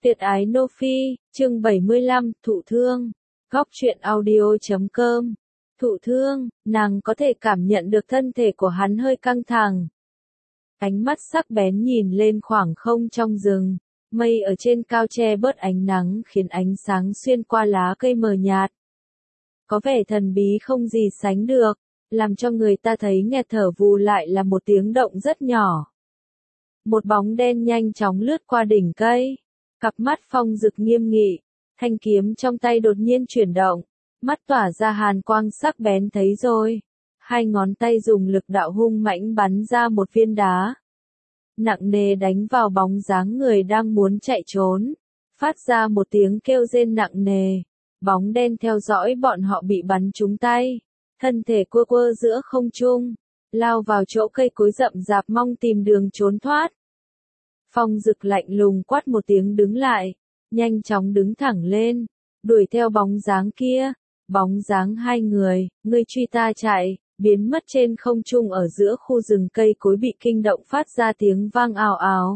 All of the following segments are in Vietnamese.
Tuyệt ái Nô Phi, chương 75, thụ thương. Góc truyện audio.com. Thụ thương, nàng có thể cảm nhận được thân thể của hắn hơi căng thẳng. Ánh mắt sắc bén nhìn lên khoảng không trong rừng, mây ở trên cao che bớt ánh nắng khiến ánh sáng xuyên qua lá cây mờ nhạt. Có vẻ thần bí không gì sánh được, làm cho người ta thấy nghẹt thở vù lại là một tiếng động rất nhỏ. Một bóng đen nhanh chóng lướt qua đỉnh cây. Cặp mắt Phong Dực nghiêm nghị, thanh kiếm trong tay đột nhiên chuyển động, mắt tỏa ra hàn quang sắc bén thấy rồi. Hai ngón tay dùng lực đạo hung mãnh bắn ra một viên đá. Nặng nề đánh vào bóng dáng người đang muốn chạy trốn. Phát ra một tiếng kêu rên nặng nề. Bóng đen theo dõi bọn họ bị bắn trúng tay. Thân thể quơ quơ giữa không trung. Lao vào chỗ cây cối rậm rạp mong tìm đường trốn thoát. Phong Dực lạnh lùng quát một tiếng đứng lại, nhanh chóng đứng thẳng lên, đuổi theo bóng dáng kia, bóng dáng hai người, ngươi truy ta chạy, biến mất trên không trung ở giữa khu rừng cây cối bị kinh động phát ra tiếng vang ào ào.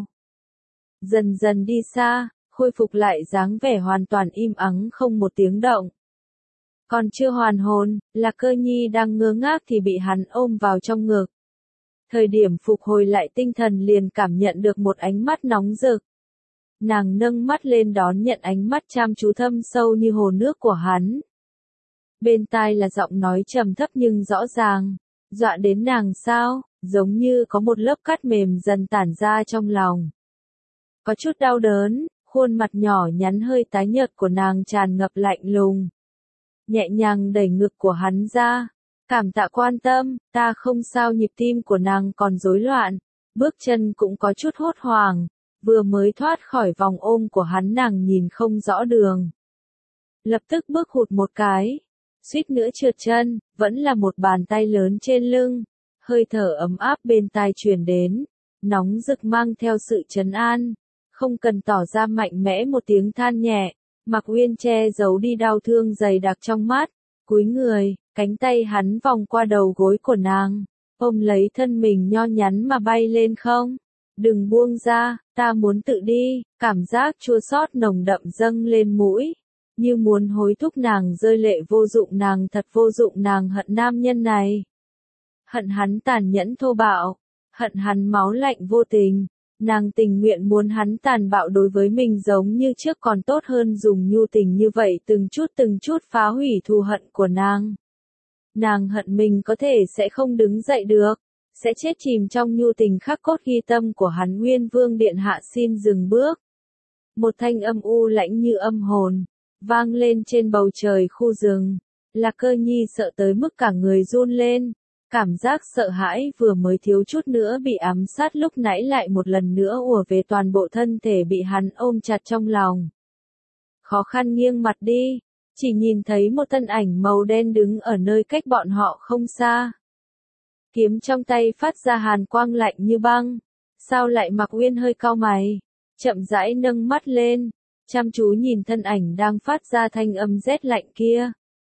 Dần dần đi xa, khôi phục lại dáng vẻ hoàn toàn im ắng không một tiếng động. Còn chưa hoàn hồn, Lạc Cơ Nhi đang ngơ ngác thì bị hắn ôm vào trong ngực. Thời điểm phục hồi lại tinh thần liền cảm nhận được một ánh mắt nóng rực. Nàng nâng mắt lên đón nhận ánh mắt chăm chú thâm sâu như hồ nước của hắn. Bên tai là giọng nói trầm thấp nhưng rõ ràng. Dọa đến nàng sao, giống như có một lớp cát mềm dần tản ra trong lòng. Có chút đau đớn, khuôn mặt nhỏ nhắn hơi tái nhợt của nàng tràn ngập lạnh lùng. Nhẹ nhàng đẩy ngực của hắn ra. Cảm tạ quan tâm, ta không sao. Nhịp tim của nàng còn rối loạn, bước chân cũng có chút hốt hoảng, vừa mới thoát khỏi vòng ôm của hắn nàng nhìn không rõ đường. Lập tức bước hụt một cái, suýt nữa trượt chân, vẫn là một bàn tay lớn trên lưng, hơi thở ấm áp bên tai truyền đến, nóng rực mang theo sự trấn an, không cần tỏ ra mạnh mẽ một tiếng than nhẹ, Mạc Uyên che giấu đi đau thương dày đặc trong mắt, cúi người. Cánh tay hắn vòng qua đầu gối của nàng, ôm lấy thân mình nho nhắn mà bay lên không. Đừng buông ra, ta muốn tự đi, cảm giác chua xót nồng đậm dâng lên mũi. Như muốn hối thúc nàng rơi lệ vô dụng, nàng thật vô dụng, nàng hận nam nhân này. Hận hắn tàn nhẫn thô bạo, hận hắn máu lạnh vô tình. Nàng tình nguyện muốn hắn tàn bạo đối với mình giống như trước còn tốt hơn dùng nhu tình như vậy từng chút phá hủy thù hận của nàng. Nàng hận mình có thể sẽ không đứng dậy được, sẽ chết chìm trong nhu tình khắc cốt ghi tâm của hắn. Nguyên Vương điện hạ xin dừng bước. Một thanh âm u lãnh như âm hồn, vang lên trên bầu trời khu rừng. Lạc Cơ Nhi sợ tới mức cả người run lên, cảm giác sợ hãi vừa mới thiếu chút nữa bị ám sát lúc nãy lại một lần nữa ùa về, toàn bộ thân thể bị hắn ôm chặt trong lòng. Khó khăn nghiêng mặt đi. Chỉ nhìn thấy một thân ảnh màu đen đứng ở nơi cách bọn họ không xa. Kiếm trong tay phát ra hàn quang lạnh như băng. Sao lại? Mạc Uyên hơi cau mày, chậm rãi nâng mắt lên, chăm chú nhìn thân ảnh đang phát ra thanh âm rét lạnh kia.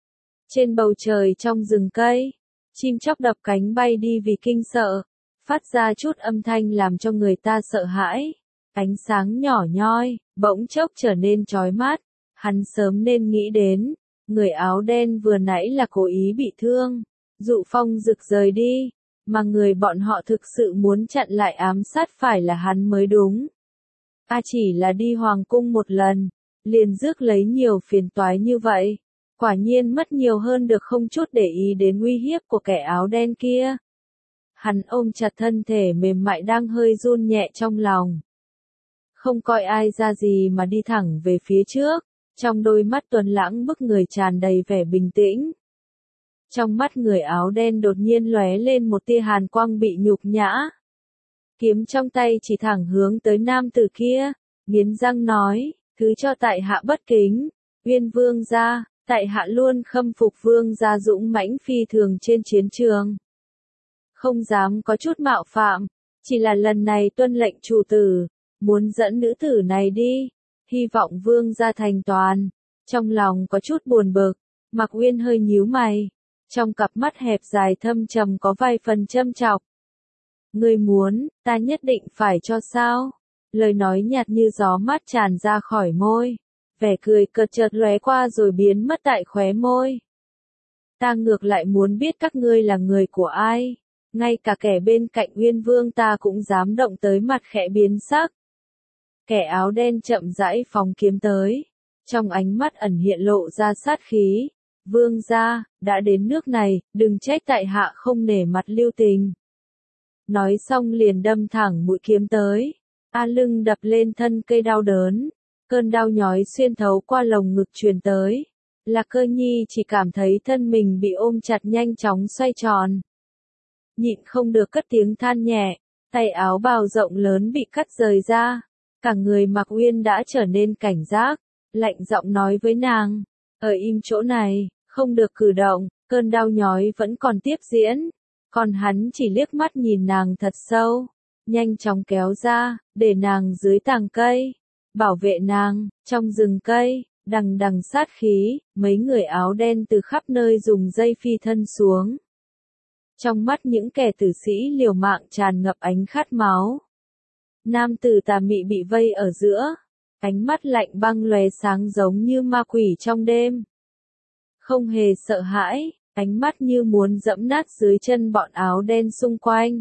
Trên bầu trời trong rừng cây, chim chóc đập cánh bay đi vì kinh sợ, phát ra chút âm thanh làm cho người ta sợ hãi. Ánh sáng nhỏ nhoi, bỗng chốc trở nên chói mắt. Hắn sớm nên nghĩ đến, người áo đen vừa nãy là cố ý bị thương, dụ Phong Dực rời đi, mà người bọn họ thực sự muốn chặn lại ám sát phải là hắn mới đúng. Chỉ là đi hoàng cung một lần, liền rước lấy nhiều phiền toái như vậy, quả nhiên mất nhiều hơn được không chút để ý đến uy hiếp của kẻ áo đen kia. Hắn ôm chặt thân thể mềm mại đang hơi run nhẹ trong lòng. Không coi ai ra gì mà đi thẳng về phía trước. Trong đôi mắt tuấn lãng bức người tràn đầy vẻ bình tĩnh. Trong mắt người áo đen đột nhiên lóe lên một tia hàn quang bị nhục nhã. Kiếm trong tay chỉ thẳng hướng tới nam tử kia, nghiến răng nói, thứ cho tại hạ bất kính, Uyên Vương gia, tại hạ luôn khâm phục Vương gia dũng mãnh phi thường trên chiến trường. Không dám có chút mạo phạm, chỉ là lần này tuân lệnh chủ tử, muốn dẫn nữ tử này đi. Hy vọng Vương gia thành toàn. Trong lòng có chút buồn bực, Mạc Uyên hơi nhíu mày, trong cặp mắt hẹp dài thâm trầm có vài phần châm chọc. Ngươi muốn, ta nhất định phải cho sao? lời nói nhạt như gió mát tràn ra khỏi môi, vẻ cười cợt chợt lóe qua rồi biến mất tại khóe môi. Ta ngược lại muốn biết các ngươi là người của ai, ngay cả kẻ bên cạnh Uyên Vương ta cũng dám động tới, mặt khẽ biến sắc. Kẻ áo đen chậm rãi phóng kiếm tới, trong ánh mắt ẩn hiện lộ ra sát khí. Vương gia, đã đến nước này, đừng trách tại hạ không nể mặt lưu tình. Nói xong liền đâm thẳng mũi kiếm tới. Lưng đập lên thân cây đau đớn, cơn đau nhói xuyên thấu qua lồng ngực truyền tới. Lạc Cơ Nhi chỉ cảm thấy thân mình bị ôm chặt, nhanh chóng xoay tròn. Nhịn không được cất tiếng than nhẹ, tay áo bào rộng lớn bị cắt rời ra. Cả người Mạc Uyên đã trở nên cảnh giác, lạnh giọng nói với nàng, ở im chỗ này, không được cử động. Cơn đau nhói vẫn còn tiếp diễn, còn hắn chỉ liếc mắt nhìn nàng thật sâu, nhanh chóng kéo ra, để nàng dưới tàng cây, bảo vệ nàng. Trong rừng cây, đằng đằng sát khí, mấy người áo đen từ khắp nơi dùng dây phi thân xuống. Trong mắt những kẻ tử sĩ liều mạng tràn ngập ánh khát máu. Nam tử tà mị bị vây ở giữa, ánh mắt lạnh băng lóe sáng giống như ma quỷ trong đêm. Không hề sợ hãi, ánh mắt như muốn dẫm nát dưới chân bọn áo đen xung quanh.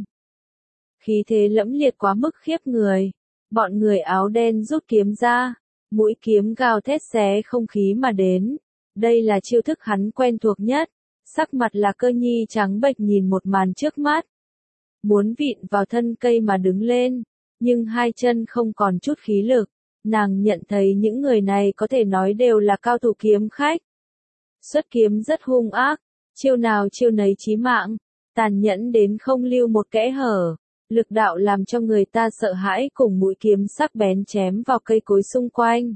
Khí thế lẫm liệt quá mức khiếp người, bọn người áo đen rút kiếm ra, mũi kiếm gào thét xé không khí mà đến. Đây là chiêu thức hắn quen thuộc nhất. Sắc mặt Lạc Cơ Nhi trắng bệch nhìn một màn trước mắt. Muốn vịn vào thân cây mà đứng lên, nhưng hai chân không còn chút khí lực. Nàng nhận thấy những người này có thể nói đều là cao thủ kiếm khách. Xuất kiếm rất hung ác, chiêu nào chiêu nấy chí mạng, tàn nhẫn đến không lưu một kẽ hở. Lực đạo làm cho người ta sợ hãi, cùng mũi kiếm sắc bén chém vào cây cối xung quanh,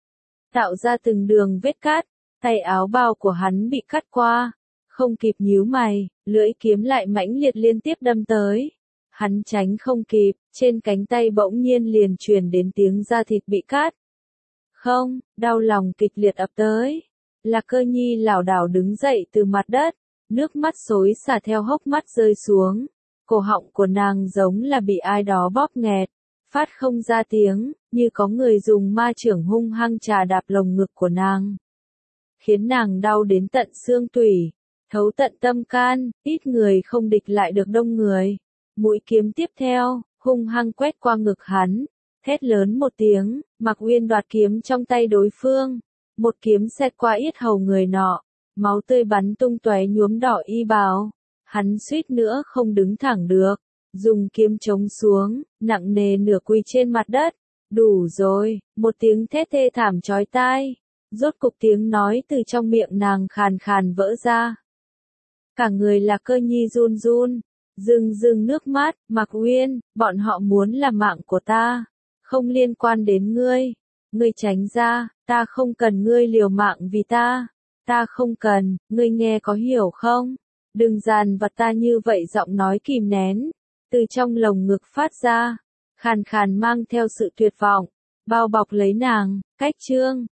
tạo ra từng đường vết cắt. Tay áo bào của hắn bị cắt qua, không kịp nhíu mày, lưỡi kiếm lại mãnh liệt liên tiếp đâm tới. Hắn tránh không kịp, trên cánh tay bỗng nhiên liền truyền đến tiếng da thịt bị cắt. Không, đau lòng kịch liệt ập tới. Lạc Cơ Nhi lảo đảo đứng dậy từ mặt đất, nước mắt xối xả theo hốc mắt rơi xuống. Cổ họng của nàng giống là bị ai đó bóp nghẹt, phát không ra tiếng, như có người dùng ma chưởng hung hăng chà đạp lồng ngực của nàng, khiến nàng đau đến tận xương tủy, thấu tận tâm can. Ít người không địch lại được đông người. Mũi kiếm tiếp theo, hung hăng quét qua ngực hắn, thét lớn một tiếng. Mạc Uyên đoạt kiếm trong tay đối phương, một kiếm xẹt qua yết hầu người nọ, máu tươi bắn tung tóe nhuốm đỏ y bào. Hắn suýt nữa không đứng thẳng được, dùng kiếm chống xuống, nặng nề nửa quỳ trên mặt đất. Đủ rồi, một tiếng thét thê thảm chói tai. Rốt cục tiếng nói từ trong miệng nàng khàn khàn vỡ ra. Cả người Lạc Cơ Nhi run run, rưng rưng nước mắt. Mạc Uyên, bọn họ muốn làm mạng của ta, không liên quan đến ngươi. Ngươi tránh ra, ta không cần ngươi liều mạng vì ta. Ta không cần, ngươi nghe có hiểu không? Đừng dằn vặt ta như vậy. Giọng nói kìm nén, từ trong lồng ngực phát ra, khàn khàn mang theo sự tuyệt vọng, bao bọc lấy nàng. Cách chương